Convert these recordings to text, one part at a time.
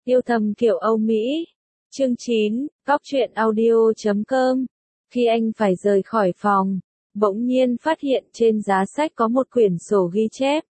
Yêu thầm kiểu Âu Mỹ. Chương 9, Góc truyện audio.com. Khi anh phải rời khỏi phòng, bỗng nhiên phát hiện trên giá sách có một quyển sổ ghi chép.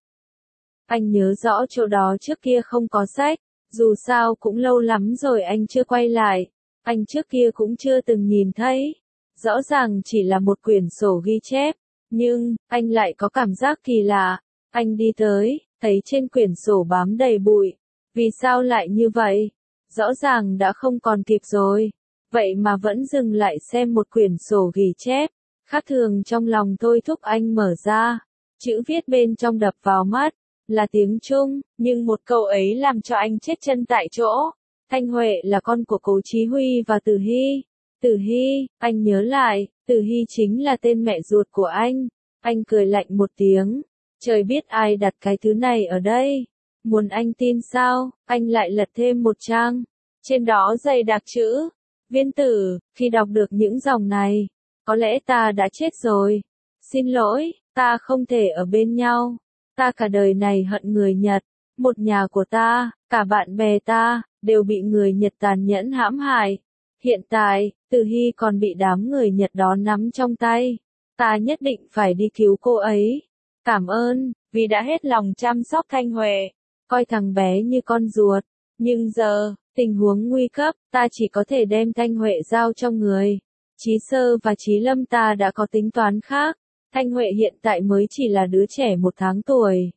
Anh nhớ rõ chỗ đó trước kia không có sách, dù sao cũng lâu lắm rồi anh chưa quay lại. Anh trước kia cũng chưa từng nhìn thấy. Rõ ràng chỉ là một quyển sổ ghi chép, nhưng anh lại có cảm giác kỳ lạ. Anh đi tới, thấy trên quyển sổ bám đầy bụi. Vì sao lại như vậy? Rõ ràng đã không còn kịp rồi. Vậy mà vẫn dừng lại xem một quyển sổ ghi chép. Khác thường trong lòng thôi thúc anh mở ra. Chữ viết bên trong đập vào mắt, là tiếng Trung, nhưng một câu ấy làm cho anh chết chân tại chỗ. Thanh Huệ là con của Cố Chí Huy và Từ Hy. Từ Hy, anh nhớ lại, Từ Hy chính là tên mẹ ruột của anh. Anh cười lạnh một tiếng. Trời biết ai đặt cái thứ này ở đây. Muốn anh tin sao, anh lại lật thêm một trang. Trên đó dày đặc chữ. Viên Tử, khi đọc được những dòng này, có lẽ ta đã chết rồi. Xin lỗi, ta không thể ở bên nhau. Ta cả đời này hận người Nhật. Một nhà của ta, cả bạn bè ta, đều bị người Nhật tàn nhẫn hãm hại. Hiện tại, Từ Hy còn bị đám người Nhật đó nắm trong tay. Ta nhất định phải đi cứu cô ấy. Cảm ơn, vì đã hết lòng chăm sóc Thanh Huệ, coi thằng bé như con ruột. Nhưng giờ, tình huống nguy cấp, ta chỉ có thể đem Thanh Huệ giao cho người. Chí Sơ và Chí Lâm ta đã có tính toán khác. Thanh Huệ hiện tại mới chỉ là đứa trẻ 1 tháng tuổi.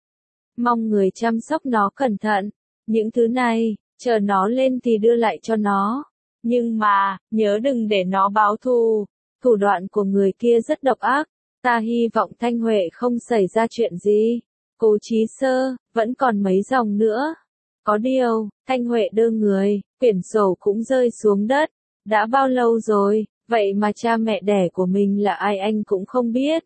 Mong người chăm sóc nó cẩn thận. Những thứ này, chờ nó lên thì đưa lại cho nó. Nhưng mà, nhớ đừng để nó báo thù. Thủ đoạn của người kia rất độc ác. Ta hy vọng Thanh Huệ không xảy ra chuyện gì. Cố Chí Sơ, vẫn còn mấy dòng nữa. Có điều, Thanh Huệ đơ người, quyển sổ cũng rơi xuống đất. Đã bao lâu rồi, vậy mà cha mẹ đẻ của mình là ai anh cũng không biết.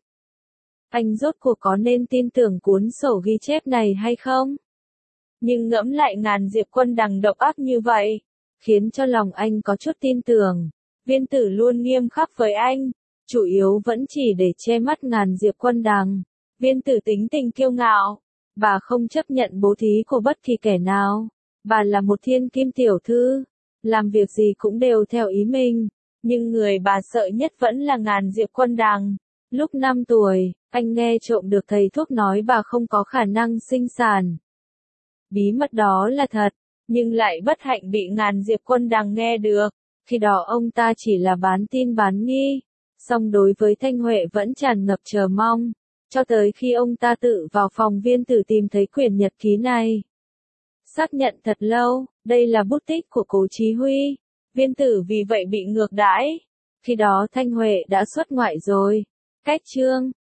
Anh rốt cuộc có nên tin tưởng cuốn sổ ghi chép này hay không? Nhưng ngẫm lại Ngàn Diệp Quân Đằng độc ác như vậy, khiến cho lòng anh có chút tin tưởng. Viên Tử luôn nghiêm khắc với anh, chủ yếu vẫn chỉ để che mắt Ngàn Diệp Quân Đằng. Viên Tử tính tình kiêu ngạo, bà không chấp nhận bố thí của bất kỳ kẻ nào. Bà là một thiên kim tiểu thư, làm việc gì cũng đều theo ý mình. Nhưng người bà sợ nhất vẫn là Ngàn Diệp Quân Đằng. Lúc 5 tuổi, anh nghe trộm được thầy thuốc nói bà không có khả năng sinh sản. Bí mật đó là thật, nhưng lại bất hạnh bị Ngàn Diệp Quân Đằng nghe được. Khi đó ông ta chỉ là bán tin bán nghi, song đối với Thanh Huệ vẫn tràn ngập chờ mong. Cho tới khi ông ta tự vào phòng Viên Tử tìm thấy quyển nhật ký này. Xác nhận thật lâu, đây là bút tích của Cố Chí Huy. Viên Tử vì vậy bị ngược đãi. Khi đó Thanh Huệ đã xuất ngoại rồi. Cách chương